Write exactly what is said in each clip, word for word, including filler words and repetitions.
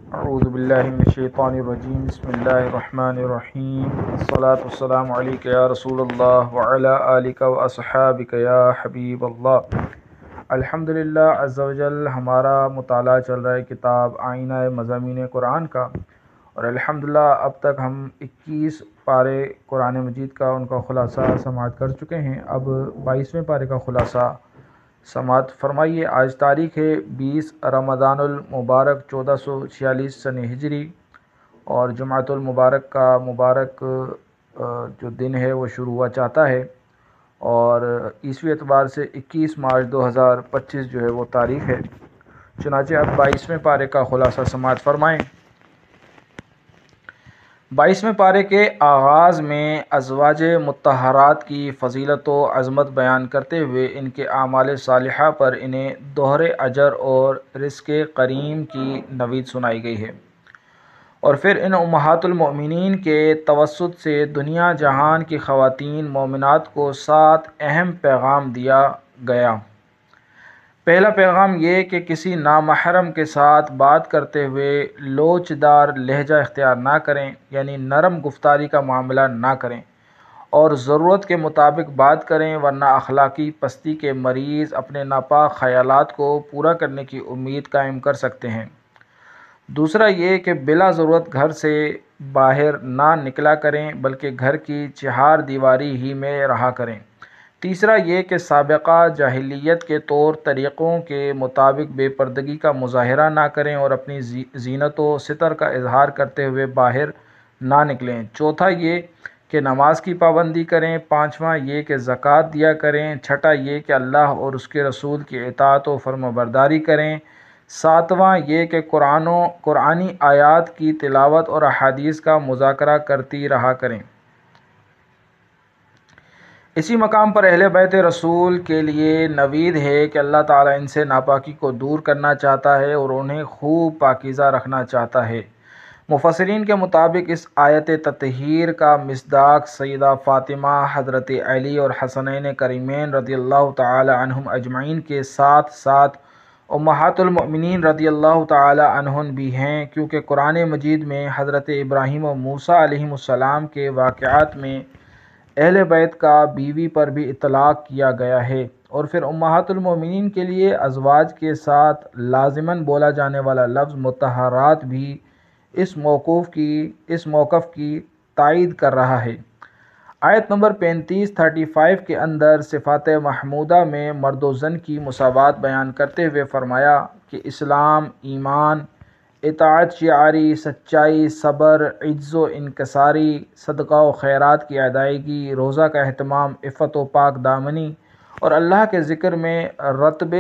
اعوذ باللہ من الشیطان الرجیم بسم اللہ الرحمن الرحیم الصلاۃ والسلام علیک یا رسول اللہ وعلی آلک و اصحابک یا حبیب اللہ۔ الحمدللہ عز و جل ہمارا مطالعہ چل رہا ہے کتاب آئینہ مضامین قرآن کا، اور الحمدللہ اب تک ہم اکیس پارے قرآن مجید کا ان کا خلاصہ سماعت کر چکے ہیں۔ اب بائیسویں پارے کا خلاصہ سماعت فرمائیے۔ آج تاریخ ہے بیس رمضان المبارک چودہ سو چھیالیس سن ہجری، اور جمعۃ المبارک کا مبارک جو دن ہے وہ شروع ہوا چاہتا ہے، اور عیسوی اعتبار سے اکیس مارچ دو ہزار پچیس جو ہے وہ تاریخ ہے۔ چنانچہ اب بائیسویں پارے کا خلاصہ سماعت فرمائیں۔ بائیسویں پارے کے آغاز میں ازواج مطہرات کی فضیلت و عظمت بیان کرتے ہوئے ان کے اعمال صالحہ پر انہیں دوہرے اجر اور رزق کریم کی نوید سنائی گئی ہے، اور پھر ان امہات المؤمنین کے توسط سے دنیا جہان کی خواتین مومنات کو سات اہم پیغام دیا گیا۔ پہلا پیغام یہ کہ کسی نامحرم کے ساتھ بات کرتے ہوئے لوچ دار لہجہ اختیار نہ کریں، یعنی نرم گفتاری کا معاملہ نہ کریں، اور ضرورت کے مطابق بات کریں، ورنہ اخلاقی پستی کے مریض اپنے ناپاک خیالات کو پورا کرنے کی امید قائم کر سکتے ہیں۔ دوسرا یہ کہ بلا ضرورت گھر سے باہر نہ نکلا کریں، بلکہ گھر کی چہار دیواری ہی میں رہا کریں۔ تیسرا یہ کہ سابقہ جاہلیت کے طور طریقوں کے مطابق بے پردگی کا مظاہرہ نہ کریں اور اپنی زینت و ستر کا اظہار کرتے ہوئے باہر نہ نکلیں۔ چوتھا یہ کہ نماز کی پابندی کریں۔ پانچواں یہ کہ زکوٰۃ دیا کریں۔ چھٹا یہ کہ اللہ اور اس کے رسول کی اطاعت و فرمانبرداری کریں۔ ساتواں یہ کہ قرآن و قرآنی آیات کی تلاوت اور احادیث کا مذاکرہ کرتی رہا کریں۔ اسی مقام پر اہل بیت رسول کے لیے نوید ہے کہ اللہ تعالیٰ ان سے ناپاکی کو دور کرنا چاہتا ہے اور انہیں خوب پاکیزہ رکھنا چاہتا ہے۔ مفسرین کے مطابق اس آیت تطہیر کا مصداق سیدہ فاطمہ، حضرت علی اور حسنین کریمین رضی اللہ تعالی عنہم اجمعین کے ساتھ ساتھ امہات المؤمنین رضی اللہ تعالی عنہن بھی ہیں، کیونکہ قرآن مجید میں حضرت ابراہیم و موسیٰ علیہم السلام کے واقعات میں اہل بیت کا بیوی پر بھی اطلاق کیا گیا ہے، اور پھر امہات المؤمنین کے لیے ازواج کے ساتھ لازماً بولا جانے والا لفظ مطہرات بھی اس موقوف کی اس موقف کی تائید کر رہا ہے۔ آیت نمبر پینتیس تھرٹی فائیو کے اندر صفات محمودہ میں مرد و زن کی مساوات بیان کرتے ہوئے فرمایا کہ اسلام، ایمان، اطاعت شعاری، سچائی، صبر، عجز و انکساری، صدقہ و خیرات کی ادائیگی، روزہ کا اہتمام، عفت و پاک دامنی، اور اللہ کے ذکر میں رطب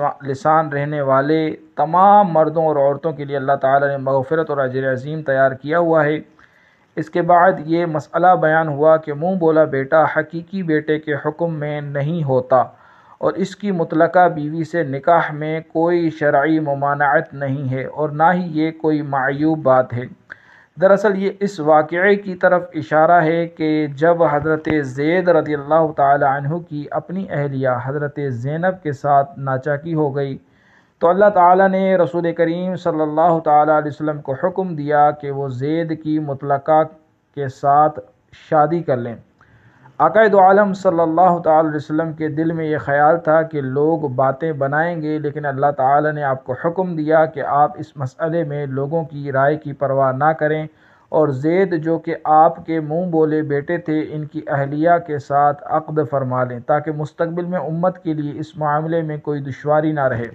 لسان رہنے والے تمام مردوں اور عورتوں کے لیے اللہ تعالیٰ نے مغفرت اور اجر عظیم تیار کیا ہوا ہے۔ اس کے بعد یہ مسئلہ بیان ہوا کہ منہ بولا بیٹا حقیقی بیٹے کے حکم میں نہیں ہوتا، اور اس کی مطلقہ بیوی سے نکاح میں کوئی شرعی ممانعت نہیں ہے، اور نہ ہی یہ کوئی معیوب بات ہے۔ دراصل یہ اس واقعے کی طرف اشارہ ہے کہ جب حضرت زید رضی اللہ تعالی عنہ کی اپنی اہلیہ حضرت زینب کے ساتھ ناچاکی ہو گئی، تو اللہ تعالیٰ نے رسول کریم صلی اللہ تعالی علیہ وسلم کو حکم دیا کہ وہ زید کی مطلقہ کے ساتھ شادی کر لیں۔ آقا دو عالم صلی اللہ تعالی علیہ وسلم کے دل میں یہ خیال تھا کہ لوگ باتیں بنائیں گے، لیکن اللہ تعالیٰ نے آپ کو حکم دیا کہ آپ اس مسئلے میں لوگوں کی رائے کی پرواہ نہ کریں، اور زید جو کہ آپ کے منہ بولے بیٹے تھے، ان کی اہلیہ کے ساتھ عقد فرما لیں، تاکہ مستقبل میں امت کے لیے اس معاملے میں کوئی دشواری نہ رہے۔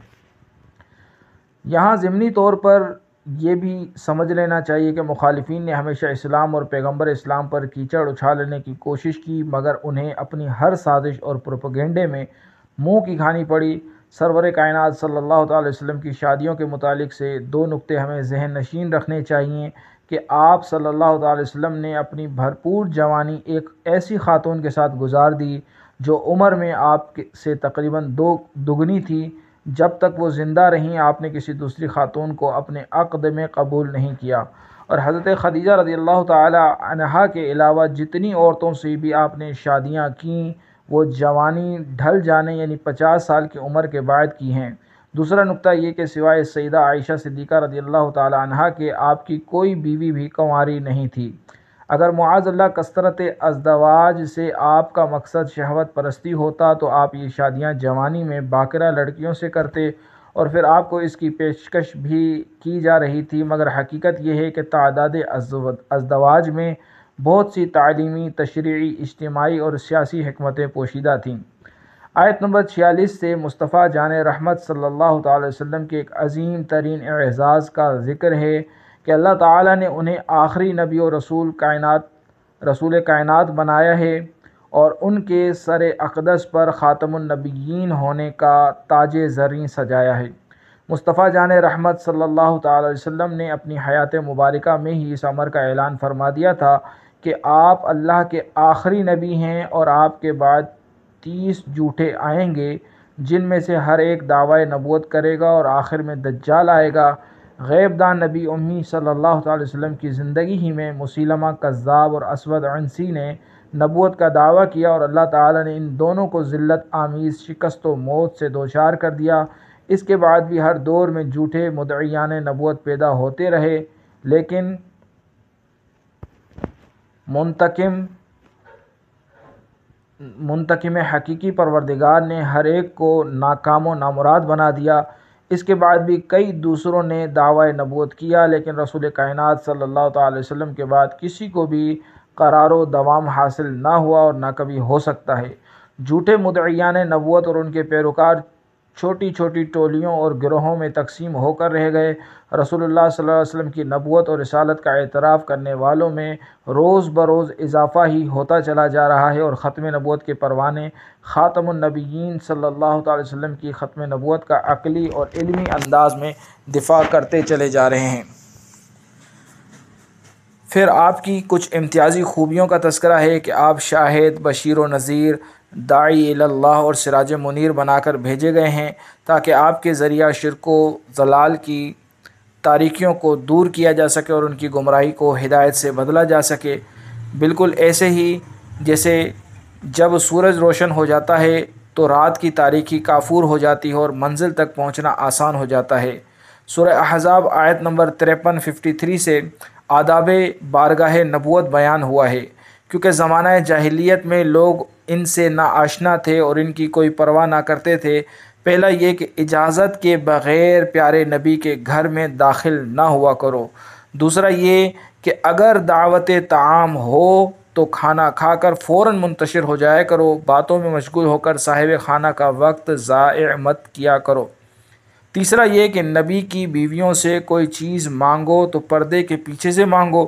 یہاں ضمنی طور پر یہ بھی سمجھ لینا چاہیے کہ مخالفین نے ہمیشہ اسلام اور پیغمبر اسلام پر کیچڑ اچھالنے کی کوشش کی، مگر انہیں اپنی ہر سازش اور پروپیگنڈے میں منہ کی کھانی پڑی۔ سرور کائنات صلی اللہ تعالی وسلم کی شادیوں کے متعلق سے دو نکتے ہمیں ذہن نشین رکھنے چاہیے کہ آپ صلی اللہ تعالی وسلم نے اپنی بھرپور جوانی ایک ایسی خاتون کے ساتھ گزار دی جو عمر میں آپ سے تقریباً دو دگنی تھی۔ جب تک وہ زندہ رہیں آپ نے کسی دوسری خاتون کو اپنے عقد میں قبول نہیں کیا، اور حضرت خدیجہ رضی اللہ تعالی عنہا کے علاوہ جتنی عورتوں سے بھی آپ نے شادیاں کیں وہ جوانی ڈھل جانے یعنی پچاس سال کی عمر کے بعد کی ہیں۔ دوسرا نقطہ یہ کہ سوائے سیدہ عائشہ صدیقہ رضی اللہ تعالی عنہا کے آپ کی کوئی بیوی بھی کنواری نہیں تھی۔ اگر معاذ اللہ کثرت ازدواج سے آپ کا مقصد شہوت پرستی ہوتا تو آپ یہ شادیاں جوانی میں باکرہ لڑکیوں سے کرتے اور پھر آپ کو اس کی پیشکش بھی کی جا رہی تھی، مگر حقیقت یہ ہے کہ تعداد ازدواج میں بہت سی تعلیمی، تشریعی، اجتماعی اور سیاسی حکمتیں پوشیدہ تھیں۔ آیت نمبر چھیالیس سے مصطفیٰ جان رحمت صلی اللہ تعالی وسلم کے ایک عظیم ترین اعزاز کا ذکر ہے کہ اللہ تعالیٰ نے انہیں آخری نبی و رسول کائنات رسول کائنات بنایا ہے اور ان کے سر اقدس پر خاتم النبیین ہونے کا تاج زریں سجایا ہے۔ مصطفیٰ جان رحمت صلی اللہ تعالی وسلم نے اپنی حیات مبارکہ میں ہی اس امر کا اعلان فرما دیا تھا کہ آپ اللہ کے آخری نبی ہیں اور آپ کے بعد تیس جھوٹے آئیں گے جن میں سے ہر ایک دعوی نبوت کرے گا اور آخر میں دجال آئے گا۔ غیب دان نبی امی صلی اللہ تعالی وسلم کی زندگی ہی میں مسیلمہ کذاب اور اسود عنسی نے نبوت کا دعویٰ کیا اور اللہ تعالیٰ نے ان دونوں کو ذلت آمیز شکست و موت سے دوچار کر دیا۔ اس کے بعد بھی ہر دور میں جھوٹے مدعیان نبوت پیدا ہوتے رہے، لیکن منتقم منتقم حقیقی پروردگار نے ہر ایک کو ناکام و نامراد بنا دیا۔ اس کے بعد بھی کئی دوسروں نے دعوی نبوت کیا، لیکن رسول کائنات صلی اللہ تعالی وسلم کے بعد کسی کو بھی قرار و دوام حاصل نہ ہوا اور نہ کبھی ہو سکتا ہے۔ جھوٹے مدعیان نبوت اور ان کے پیروکار چھوٹی چھوٹی ٹولیوں اور گروہوں میں تقسیم ہو کر رہ گئے۔ رسول اللہ صلی اللہ علیہ وسلم کی نبوت اور رسالت کا اعتراف کرنے والوں میں روز بروز اضافہ ہی ہوتا چلا جا رہا ہے اور ختم نبوت کے پروانے خاتم النبیین صلی اللہ تعالی وسلم کی ختم نبوت کا عقلی اور علمی انداز میں دفاع کرتے چلے جا رہے ہیں۔ پھر آپ کی کچھ امتیازی خوبیوں کا تذکرہ ہے کہ آپ شاہد، بشیر و نذیر، داعی اللہ اور سراج منیر بنا کر بھیجے گئے ہیں تاکہ آپ کے ذریعہ شرک و ضلال کی تاریکیوں کو دور کیا جا سکے اور ان کی گمراہی کو ہدایت سے بدلا جا سکے۔ بالکل ایسے ہی جیسے جب سورج روشن ہو جاتا ہے تو رات کی تاریکی کافور ہو جاتی ہے اور منزل تک پہنچنا آسان ہو جاتا ہے۔ سورہ احزاب آیت نمبر تریپن ففٹی تھری سے آداب بارگاہ نبوت بیان ہوا ہے، کیونکہ زمانہ جاہلیت میں لوگ ان سے نا آشنا تھے اور ان کی کوئی پرواہ نہ کرتے تھے۔ پہلا یہ کہ اجازت کے بغیر پیارے نبی کے گھر میں داخل نہ ہوا کرو۔ دوسرا یہ کہ اگر دعوت طعام ہو تو کھانا کھا کر فوراً منتشر ہو جایا کرو، باتوں میں مشغول ہو کر صاحب خانہ کا وقت ضائع مت کیا کرو۔ تیسرا یہ کہ نبی کی بیویوں سے کوئی چیز مانگو تو پردے کے پیچھے سے مانگو،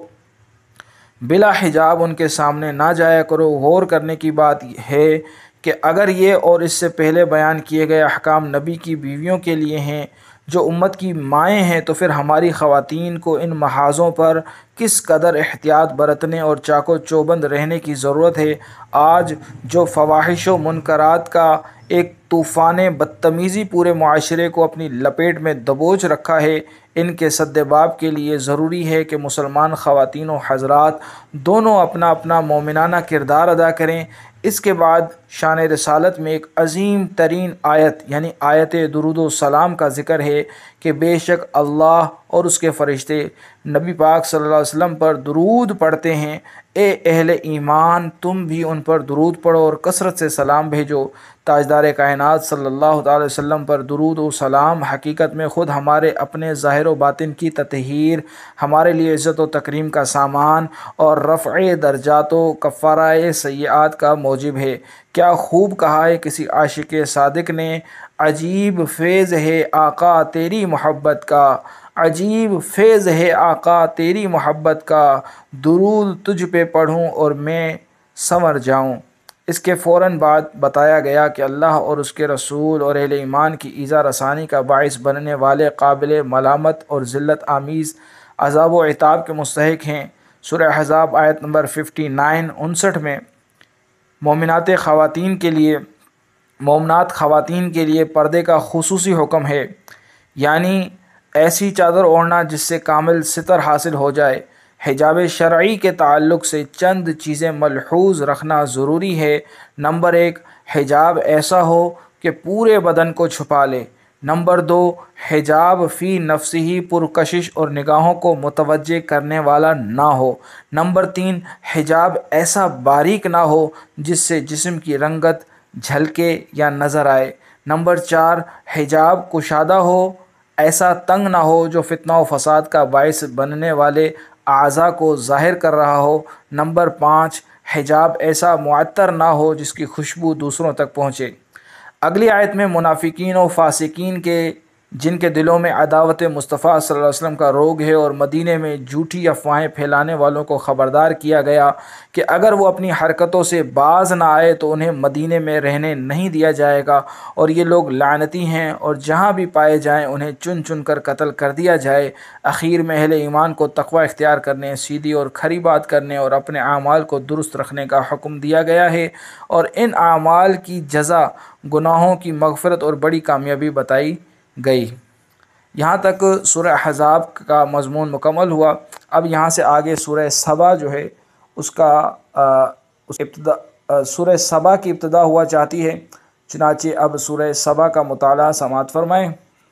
بلا حجاب ان کے سامنے نہ جایا کرو۔ غور کرنے کی بات ہے کہ اگر یہ اور اس سے پہلے بیان کیے گئے احکام نبی کی بیویوں کے لیے ہیں جو امت کی مائیں ہیں، تو پھر ہماری خواتین کو ان محاذوں پر کس قدر احتیاط برتنے اور چاق و چوبند رہنے کی ضرورت ہے۔ آج جو فواحش و منکرات کا ایک طوفان بدتمیزی پورے معاشرے کو اپنی لپیٹ میں دبوچ رکھا ہے، ان کے سدباب کے لیے ضروری ہے کہ مسلمان خواتین و حضرات دونوں اپنا اپنا مومنانہ کردار ادا کریں۔ اس کے بعد شان رسالت میں ایک عظیم ترین آیت یعنی آیت درود و سلام کا ذکر ہے کہ بے شک اللہ اور اس کے فرشتے نبی پاک صلی اللہ علیہ وسلم پر درود پڑھتے ہیں۔ اے اہل ایمان، تم بھی ان پر درود پڑھو اور کثرت سے سلام بھیجو۔ تاجدار کائنات صلی اللہ تعالی وسلم پر درود و سلام حقیقت میں خود ہمارے اپنے ظاہر و باطن کی تطہیر، ہمارے لیے عزت و تکریم کا سامان اور رفع درجات و کفارہ سیئات کا موجب ہے۔ کیا خوب کہا ہے کسی عاشق صادق نے، عجیب فیض ہے آقا تیری محبت کا، عجیب فیض ہے آقا تیری محبت کا، درود تجھ پہ پڑھوں اور میں سنور جاؤں۔ اس کے فوراً بعد بتایا گیا کہ اللہ اور اس کے رسول اور اہل ایمان کی ایذا رسانی کا باعث بننے والے قابل ملامت اور ذلت آمیز عذاب و عتاب کے مستحق ہیں۔ سورہ احزاب آیت نمبر ففٹی نائن انسٹھ میں مومنات خواتین کے لیے مومنات خواتین کے لیے پردے کا خصوصی حکم ہے، یعنی ایسی چادر اوڑھنا جس سے کامل ستر حاصل ہو جائے۔ حجاب شرعی کے تعلق سے چند چیزیں ملحوظ رکھنا ضروری ہے۔ نمبر ایک، حجاب ایسا ہو کہ پورے بدن کو چھپا لے۔ نمبر دو، حجاب فی نفسی پرکشش اور نگاہوں کو متوجہ کرنے والا نہ ہو۔ نمبر تین، حجاب ایسا باریک نہ ہو جس سے جسم کی رنگت جھلکے یا نظر آئے۔ نمبر چار، حجاب کشادہ ہو، ایسا تنگ نہ ہو جو فتنہ و فساد کا باعث بننے والے اعضاء کو ظاہر کر رہا ہو۔ نمبر پانچ، حجاب ایسا معطر نہ ہو جس کی خوشبو دوسروں تک پہنچے۔ اگلی آیت میں منافقین و فاسقین کے جن کے دلوں میں عداوت مصطفیٰ صلی اللہ علیہ وسلم کا روگ ہے اور مدینے میں جھوٹی افواہیں پھیلانے والوں کو خبردار کیا گیا کہ اگر وہ اپنی حرکتوں سے باز نہ آئے تو انہیں مدینے میں رہنے نہیں دیا جائے گا، اور یہ لوگ لعنتی ہیں اور جہاں بھی پائے جائیں انہیں چن چن کر قتل کر دیا جائے۔ اخیر میں اہل ایمان کو تقوی اختیار کرنے، سیدھی اور کھری بات کرنے اور اپنے اعمال کو درست رکھنے کا حکم دیا گیا ہے، اور ان اعمال کی جزا گناہوں کی مغفرت اور بڑی کامیابی بتائی گئی۔ یہاں تک سورہ احزاب کا مضمون مکمل ہوا۔ اب یہاں سے آگے سورہ سبا جو ہے اس کا اس ابتدا سورہ سبا کی ابتدا ہوا چاہتی ہے، چنانچہ اب سورہ سبا کا مطالعہ سماعت فرمائیں۔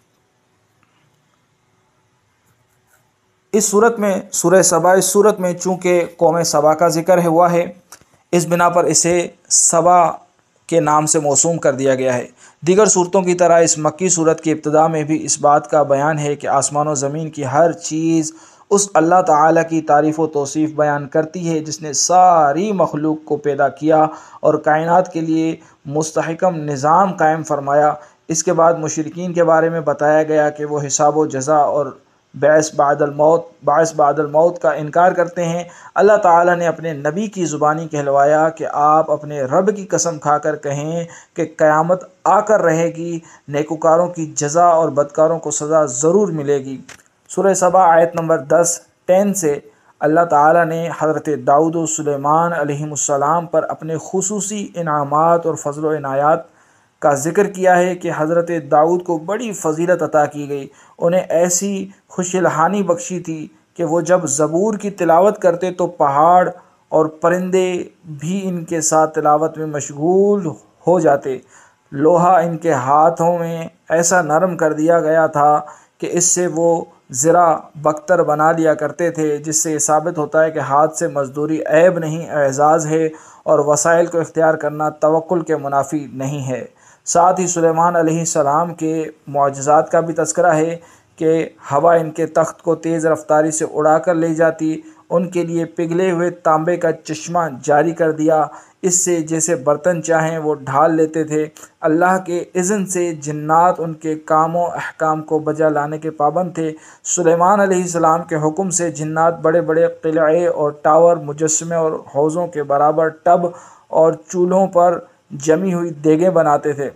اس صورت میں سورہ سبا اس صورت میں چونکہ قوم سبا کا ذکر ہوا ہے، اس بنا پر اسے سبا کے نام سے موسوم کر دیا گیا ہے۔ دیگر صورتوں کی طرح اس مکی صورت کی ابتدا میں بھی اس بات کا بیان ہے کہ آسمان و زمین کی ہر چیز اس اللہ تعالیٰ کی تعریف و توصیف بیان کرتی ہے جس نے ساری مخلوق کو پیدا کیا اور کائنات کے لیے مستحکم نظام قائم فرمایا۔ اس کے بعد مشرکین کے بارے میں بتایا گیا کہ وہ حساب و جزا اور بعث بعد الموت بعث بعد الموت کا انکار کرتے ہیں۔ اللہ تعالیٰ نے اپنے نبی کی زبانی کہلوایا کہ آپ اپنے رب کی قسم کھا کر کہیں کہ قیامت آ کر رہے گی، نیکوکاروں کی جزا اور بدکاروں کو سزا ضرور ملے گی۔ سورہ سبا آیت نمبر دس ٹین سے اللہ تعالیٰ نے حضرت داؤد و سلیمان علیہم السلام پر اپنے خصوصی انعامات اور فضل و عنایات کا ذکر کیا ہے کہ حضرت داؤد کو بڑی فضیلت عطا کی گئی، انہیں ایسی خوش الحانی بخشی تھی کہ وہ جب زبور کی تلاوت کرتے تو پہاڑ اور پرندے بھی ان کے ساتھ تلاوت میں مشغول ہو جاتے۔ لوہا ان کے ہاتھوں میں ایسا نرم کر دیا گیا تھا کہ اس سے وہ زرہ بختر بنا لیا کرتے تھے، جس سے یہ ثابت ہوتا ہے کہ ہاتھ سے مزدوری عیب نہیں اعزاز ہے، اور وسائل کو اختیار کرنا توکل کے منافی نہیں ہے۔ ساتھ ہی سلیمان علیہ السلام کے معجزات کا بھی تذکرہ ہے کہ ہوا ان کے تخت کو تیز رفتاری سے اڑا کر لے جاتی، ان کے لیے پگھلے ہوئے تانبے کا چشمہ جاری کر دیا، اس سے جیسے برتن چاہیں وہ ڈھال لیتے تھے۔ اللہ کے اذن سے جنات ان کے کام و احکام کو بجا لانے کے پابند تھے۔ سلیمان علیہ السلام کے حکم سے جنات بڑے بڑے قلعے اور ٹاور، مجسمے اور حوضوں کے برابر ٹب اور چولہوں پر جمی ہوئی دیگیں بناتے تھے۔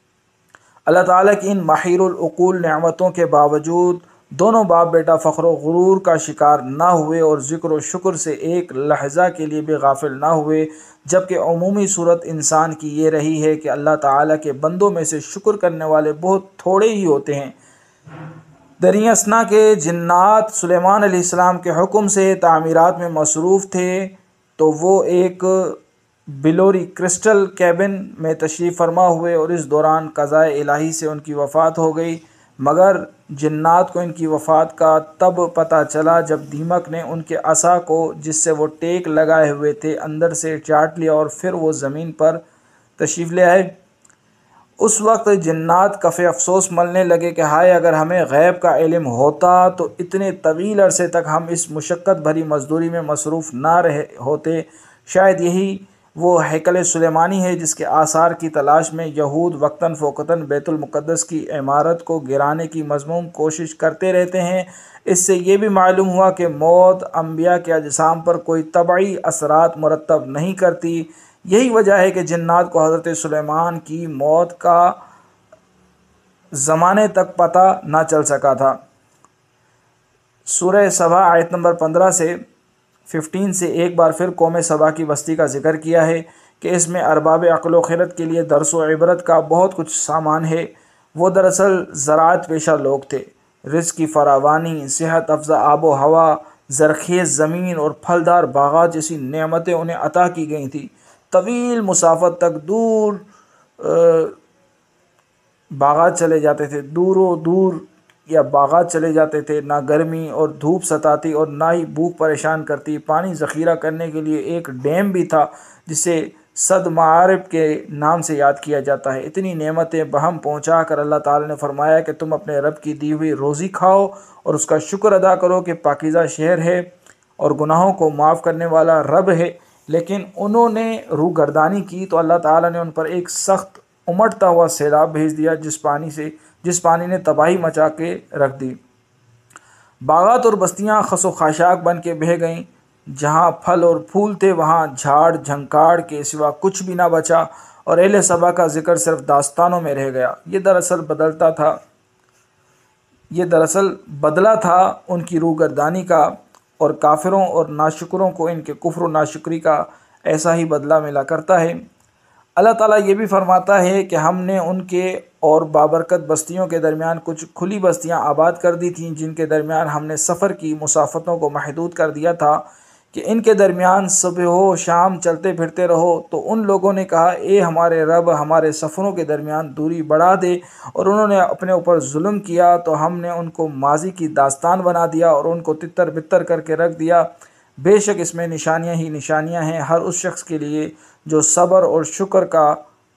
اللہ تعالیٰ کی ان محیر العقول نعمتوں کے باوجود دونوں باپ بیٹا فخر و غرور کا شکار نہ ہوئے اور ذکر و شکر سے ایک لحظہ کے لیے بھی غافل نہ ہوئے، جبکہ عمومی صورت انسان کی یہ رہی ہے کہ اللہ تعالیٰ کے بندوں میں سے شکر کرنے والے بہت تھوڑے ہی ہوتے ہیں۔ دریں اثنا کے جنات سلیمان علیہ السلام کے حکم سے تعمیرات میں مصروف تھے تو وہ ایک بلوری کرسٹل کیبن میں تشریف فرما ہوئے، اور اس دوران قضاء الہی سے ان کی وفات ہو گئی، مگر جنات کو ان کی وفات کا تب پتہ چلا جب دیمک نے ان کے عصا کو جس سے وہ ٹیک لگائے ہوئے تھے اندر سے چاٹ لیا اور پھر وہ زمین پر تشریف لے آئے۔ اس وقت جنات کف افسوس ملنے لگے کہ ہائے اگر ہمیں غیب کا علم ہوتا تو اتنے طویل عرصے تک ہم اس مشقت بھری مزدوری میں مصروف نہ رہے ہوتے۔ شاید یہی وہ ہیکل سلیمانی ہے جس کے آثار کی تلاش میں یہود وقتاً فوقتاً بیت المقدس کی عمارت کو گرانے کی مذموم کوشش کرتے رہتے ہیں۔ اس سے یہ بھی معلوم ہوا کہ موت انبیاء کے اجسام پر کوئی طبعی اثرات مرتب نہیں کرتی۔ یہی وجہ ہے کہ جنات کو حضرت سلیمان کی موت کا زمانے تک پتہ نہ چل سکا تھا۔ سورہ سبا آیت نمبر پندرہ سے ففٹین سے ایک بار پھر قوم سبا کی بستی کا ذکر کیا ہے کہ اس میں ارباب عقل و خرد کے لیے درس و عبرت کا بہت کچھ سامان ہے۔ وہ دراصل زراعت پیشہ لوگ تھے۔ رزق کی فراوانی، صحت افزا آب و ہوا، زرخیز زمین اور پھلدار باغات جیسی نعمتیں انہیں عطا کی گئی تھیں۔ طویل مسافت تک دور باغات چلے جاتے تھے، دور و دور یا باغات چلے جاتے تھے، نہ گرمی اور دھوپ ستاتی اور نہ ہی بھوک پریشان کرتی۔ پانی ذخیرہ کرنے کے لیے ایک ڈیم بھی تھا جسے صد معارب کے نام سے یاد کیا جاتا ہے۔ اتنی نعمتیں بہم پہنچا کر اللہ تعالی نے فرمایا کہ تم اپنے رب کی دی ہوئی روزی کھاؤ اور اس کا شکر ادا کرو کہ پاکیزہ شہر ہے اور گناہوں کو معاف کرنے والا رب ہے۔ لیکن انہوں نے روگردانی کی تو اللہ تعالی نے ان پر ایک سخت امٹتا ہوا سیلاب بھیج دیا جس پانی سے جس پانی نے تباہی مچا کے رکھ دی۔ باغات اور بستیاں خس و خاشاک بن کے بہہ گئیں، جہاں پھل اور پھول تھے وہاں جھاڑ جھنکاڑ کے سوا کچھ بھی نہ بچا، اور اہل سبا کا ذکر صرف داستانوں میں رہ گیا۔ یہ دراصل بدلتا تھا یہ دراصل بدلہ تھا ان کی روگردانی کا، اور کافروں اور ناشکروں کو ان کے کفر و ناشکری کا ایسا ہی بدلہ ملا کرتا ہے۔ اللہ تعالیٰ یہ بھی فرماتا ہے کہ ہم نے ان کے اور بابرکت بستیوں کے درمیان کچھ کھلی بستیاں آباد کر دی تھیں جن کے درمیان ہم نے سفر کی مسافتوں کو محدود کر دیا تھا کہ ان کے درمیان صبح و شام چلتے پھرتے رہو۔ تو ان لوگوں نے کہا اے ہمارے رب، ہمارے سفروں کے درمیان دوری بڑھا دے، اور انہوں نے اپنے اوپر ظلم کیا تو ہم نے ان کو ماضی کی داستان بنا دیا اور ان کو تتر بتر کر کے رکھ دیا۔ بے شک اس میں نشانیاں ہی نشانیاں ہیں ہر اس شخص کے لیے جو صبر اور شکر کا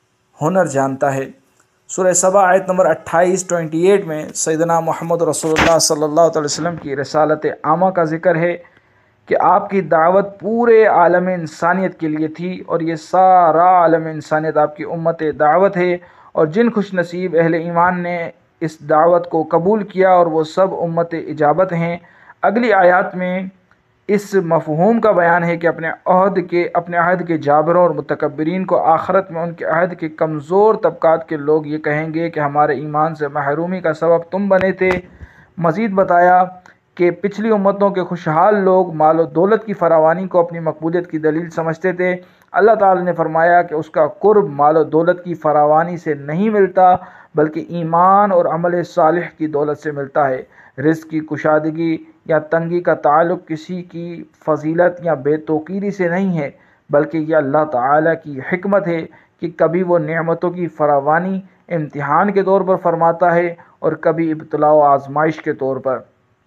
ہنر جانتا ہے۔ سورہ سبا آیت نمبر اٹھائیس اٹھائیس میں سیدنا محمد رسول اللہ صلی اللہ علیہ وسلم کی رسالت عامہ کا ذکر ہے کہ آپ کی دعوت پورے عالم انسانیت کے لیے تھی، اور یہ سارا عالم انسانیت آپ کی امت دعوت ہے، اور جن خوش نصیب اہل ایمان نے اس دعوت کو قبول کیا اور وہ سب امت اجابت ہیں۔ اگلی آیات میں اس مفہوم کا بیان ہے کہ اپنے عہد کے اپنے عہد کے جابروں اور متکبرین کو آخرت میں ان کے عہد کے کمزور طبقات کے لوگ یہ کہیں گے کہ ہمارے ایمان سے محرومی کا سبب تم بنے تھے۔ مزید بتایا کہ پچھلی امتوں کے خوشحال لوگ مال و دولت کی فراوانی کو اپنی مقبولیت کی دلیل سمجھتے تھے۔ اللہ تعالی نے فرمایا کہ اس کا قرب مال و دولت کی فراوانی سے نہیں ملتا بلکہ ایمان اور عمل صالح کی دولت سے ملتا ہے۔ رزق کی کشادگی یا تنگی کا تعلق کسی کی فضیلت یا بے توقیری سے نہیں ہے، بلکہ یہ اللہ تعالی کی حکمت ہے کہ کبھی وہ نعمتوں کی فراوانی امتحان کے طور پر فرماتا ہے اور کبھی ابتلاء و آزمائش کے طور پر۔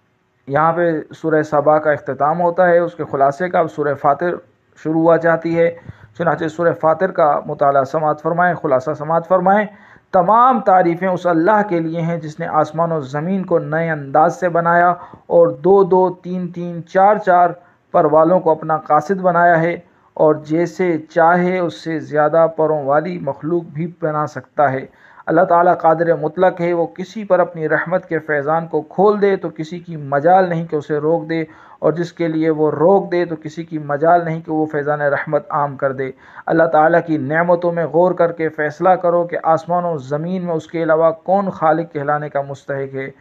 یہاں پہ سورہ سبا کا اختتام ہوتا ہے، اس کے خلاصے کا اب سورہ فاطر شروع ہوا جاتی ہے۔ چنانچہ سورہ فاطر کا مطالعہ سماعت فرمائیں، خلاصہ سماعت فرمائیں۔ تمام تعریفیں اس اللہ کے لیے ہیں جس نے آسمان و زمین کو نئے انداز سے بنایا اور دو دو تین تین چار چار پر والوں کو اپنا قاصد بنایا ہے، اور جیسے چاہے اس سے زیادہ پروں والی مخلوق بھی بنا سکتا ہے۔ اللہ تعالیٰ قادر مطلق ہے، وہ کسی پر اپنی رحمت کے فیضان کو کھول دے تو کسی کی مجال نہیں کہ اسے روک دے، اور جس کے لیے وہ روک دے تو کسی کی مجال نہیں کہ وہ فیضان رحمت عام کر دے۔ اللہ تعالیٰ کی نعمتوں میں غور کر کے فیصلہ کرو کہ آسمان و زمین میں اس کے علاوہ کون خالق کہلانے کا مستحق ہے۔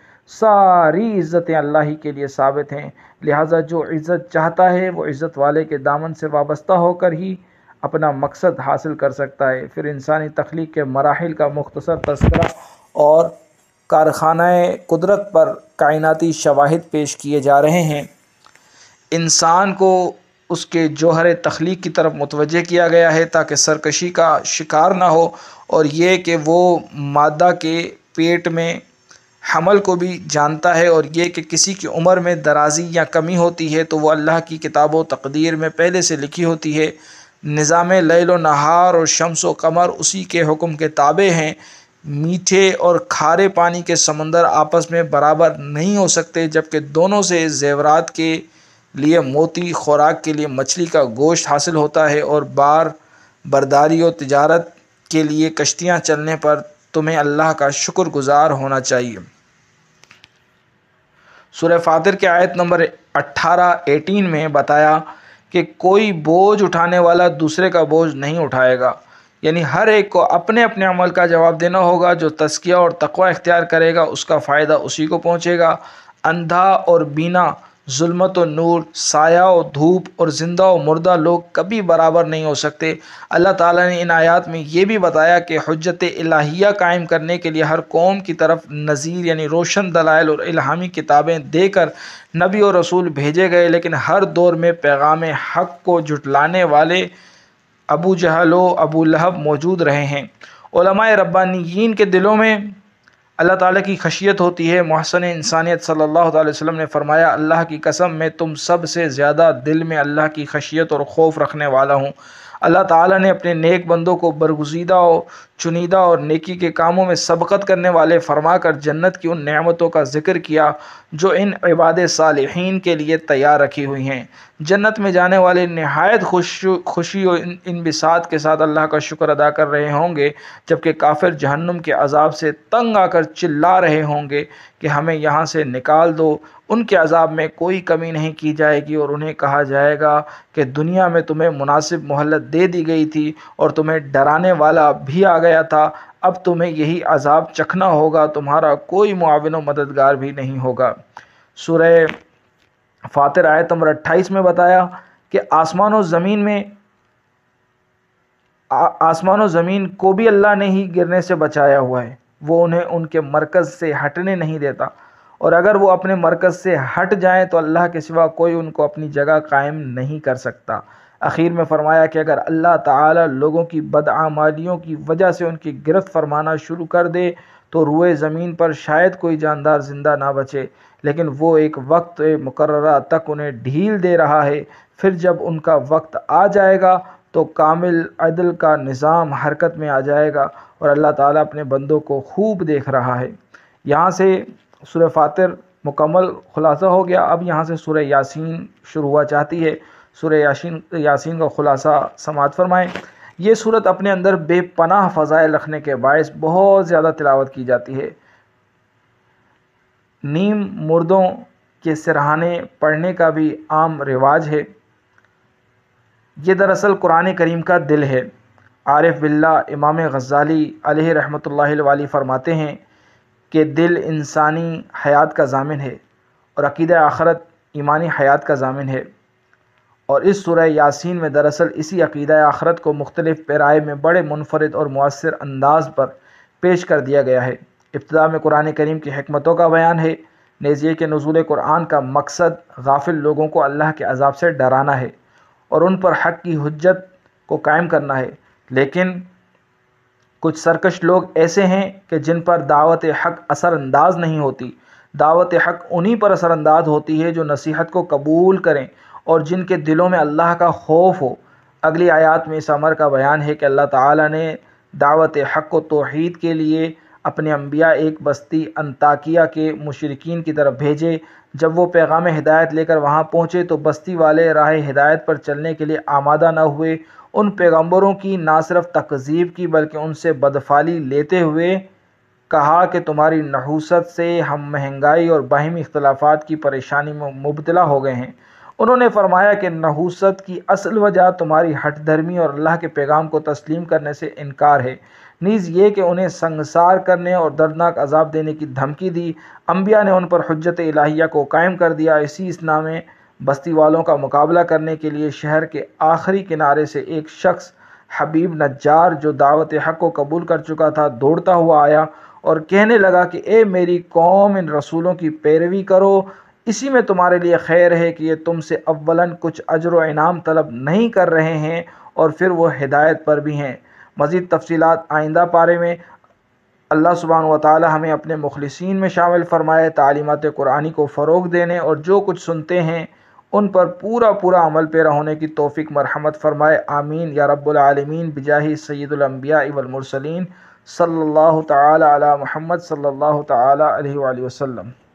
ساری عزتیں اللہ ہی کے لیے ثابت ہیں، لہٰذا جو عزت چاہتا ہے وہ عزت والے کے دامن سے وابستہ ہو کر ہی اپنا مقصد حاصل کر سکتا ہے۔ پھر انسانی تخلیق کے مراحل کا مختصر تذکرہ اور کارخانہ قدرت پر کائناتی شواہد پیش کیے جا رہے ہیں۔ انسان کو اس کے جوہر تخلیق کی طرف متوجہ کیا گیا ہے تاکہ سرکشی کا شکار نہ ہو، اور یہ کہ وہ مادہ کے پیٹ میں حمل کو بھی جانتا ہے، اور یہ کہ کسی کی عمر میں درازی یا کمی ہوتی ہے تو وہ اللہ کی کتاب و تقدیر میں پہلے سے لکھی ہوتی ہے۔ نظام لیل و نہار اور شمس و قمر اسی کے حکم کے تابع ہیں۔ میٹھے اور کھارے پانی کے سمندر آپس میں برابر نہیں ہو سکتے، جبکہ دونوں سے زیورات کے لیے موتی، خوراک کے لیے مچھلی کا گوشت حاصل ہوتا ہے، اور بار برداری و تجارت کے لیے کشتیاں چلنے پر تمہیں اللہ کا شکر گزار ہونا چاہیے۔ سورہ فاطر کے آیت نمبر اٹھارہ اٹھارہ میں بتایا کہ کوئی بوجھ اٹھانے والا دوسرے کا بوجھ نہیں اٹھائے گا، یعنی ہر ایک کو اپنے اپنے عمل کا جواب دینا ہوگا۔ جو تزکیہ اور تقوی اختیار کرے گا اس کا فائدہ اسی کو پہنچے گا۔ اندھا اور بینا، ظلمت و نور، سایہ و دھوپ اور زندہ و مردہ لوگ کبھی برابر نہیں ہو سکتے۔ اللہ تعالیٰ نے ان آیات میں یہ بھی بتایا کہ حجت الہیہ قائم کرنے کے لیے ہر قوم کی طرف نذیر یعنی روشن دلائل اور الہامی کتابیں دے کر نبی اور رسول بھیجے گئے، لیکن ہر دور میں پیغام حق کو جھٹلانے والے ابو جہل و ابو لہب موجود رہے ہیں۔ علماء ربانیین کے دلوں میں اللہ تعالیٰ کی خشیت ہوتی ہے۔ محسن انسانیت صلی اللہ علیہ وسلم نے فرمایا، اللہ کی قسم میں تم سب سے زیادہ دل میں اللہ کی خشیت اور خوف رکھنے والا ہوں۔ اللہ تعالیٰ نے اپنے نیک بندوں کو برگزیدہ اور چنیدہ اور نیکی کے کاموں میں سبقت کرنے والے فرما کر جنت کی ان نعمتوں کا ذکر کیا جو ان عباد صالحین کے لیے تیار رکھی ہوئی ہیں۔ جنت میں جانے والے نہایت خوش خوشی اور انبساط کے ساتھ اللہ کا شکر ادا کر رہے ہوں گے، جبکہ کافر جہنم کے عذاب سے تنگ آ کر چلا رہے ہوں گے کہ ہمیں یہاں سے نکال دو۔ ان کے عذاب میں کوئی کمی نہیں کی جائے گی اور انہیں کہا جائے گا کہ دنیا میں تمہیں مناسب مہلت دے دی گئی تھی اور تمہیں ڈرانے والا بھی آ گیا تھا، اب تمہیں یہی عذاب چکھنا ہوگا، تمہارا کوئی معاون و مددگار بھی نہیں ہوگا۔ سورہ فاطر آیت نمبر اٹھائیس میں بتایا کہ آسمان و زمین میں آسمان و زمین کو بھی اللہ نے ہی گرنے سے بچایا ہوا ہے، وہ انہیں ان کے مرکز سے ہٹنے نہیں دیتا، اور اگر وہ اپنے مرکز سے ہٹ جائیں تو اللہ کے سوا کوئی ان کو اپنی جگہ قائم نہیں کر سکتا۔ اخیر میں فرمایا کہ اگر اللہ تعالی لوگوں کی بدعمالیوں کی وجہ سے ان کی گرفت فرمانا شروع کر دے تو روئے زمین پر شاید کوئی جاندار زندہ نہ بچے، لیکن وہ ایک وقت مقررہ تک انہیں ڈھیل دے رہا ہے، پھر جب ان کا وقت آ جائے گا تو کامل عدل کا نظام حرکت میں آ جائے گا، اور اللہ تعالیٰ اپنے بندوں کو خوب دیکھ رہا ہے۔ یہاں سے سورہ فاطر مکمل خلاصہ ہو گیا۔ اب یہاں سے سورہ یاسین شروع ہوا چاہتی ہے۔ سورہ یاسین یاسین کا خلاصہ سماعت فرمائیں۔ یہ صورت اپنے اندر بے پناہ فضائل رکھنے کے باعث بہت زیادہ تلاوت کی جاتی ہے۔ نیم مردوں کے سرہانے پڑھنے کا بھی عام رواج ہے۔ یہ دراصل قرآن کریم کا دل ہے۔ عارف باللہ امام غزالی علیہ رحمۃ اللہ علیہ فرماتے ہیں کہ دل انسانی حیات کا ضامن ہے اور عقیدہ آخرت ایمانی حیات کا ضامن ہے، اور اس سورہ یاسین میں دراصل اسی عقیدہ آخرت کو مختلف پیرائے میں بڑے منفرد اور مؤثر انداز پر پیش کر دیا گیا ہے۔ ابتدا میں قرآن کریم کی حکمتوں کا بیان ہے، نیز یہ کہ نزول قرآن کا مقصد غافل لوگوں کو اللہ کے عذاب سے ڈرانا ہے اور ان پر حق کی حجت کو قائم کرنا ہے، لیکن کچھ سرکش لوگ ایسے ہیں کہ جن پر دعوت حق اثر انداز نہیں ہوتی۔ دعوت حق انہی پر اثر انداز ہوتی ہے جو نصیحت کو قبول کریں اور جن کے دلوں میں اللہ کا خوف ہو۔ اگلی آیات میں اس امر کا بیان ہے کہ اللہ تعالیٰ نے دعوت حق و توحید کے لیے اپنے انبیاء ایک بستی انطاکیہ کے مشرکین کی طرف بھیجے۔ جب وہ پیغام ہدایت لے کر وہاں پہنچے تو بستی والے راہ ہدایت پر چلنے کے لیے آمادہ نہ ہوئے۔ ان پیغمبروں کی نہ صرف تکذیب کی بلکہ ان سے بدفعلی لیتے ہوئے کہا کہ تمہاری نحوست سے ہم مہنگائی اور باہمی اختلافات کی پریشانی میں مبتلا ہو گئے ہیں۔ انہوں نے فرمایا کہ نحوست کی اصل وجہ تمہاری ہٹ دھرمی اور اللہ کے پیغام کو تسلیم کرنے سے انکار ہے، نیز یہ کہ انہیں سنگسار کرنے اور دردناک عذاب دینے کی دھمکی دی۔ انبیاء نے ان پر حجت الہیہ کو قائم کر دیا۔ اسی اثنا میں بستی والوں کا مقابلہ کرنے کے لیے شہر کے آخری کنارے سے ایک شخص حبیب نجار جو دعوت حق کو قبول کر چکا تھا دوڑتا ہوا آیا اور کہنے لگا کہ اے میری قوم، ان رسولوں کی پیروی کرو، اسی میں تمہارے لیے خیر ہے کہ یہ تم سے اولاً کچھ اجر و انعام طلب نہیں کر رہے ہیں اور پھر وہ ہدایت پر بھی ہیں۔ مزید تفصیلات آئندہ پارے میں۔ اللہ سبحانہ و تعالی ہمیں اپنے مخلصین میں شامل فرمائے، تعلیمات قرآنی کو فروغ دینے اور جو کچھ سنتے ہیں ان پر پورا پورا عمل پیرا ہونے کی توفیق مرحمت فرمائے، آمین یا رب العالمین، بجاہ سید الانبیاء والمرسلین صلی اللہ تعالی علی محمد صلی اللہ تعالی علیہ وآلہ وسلم۔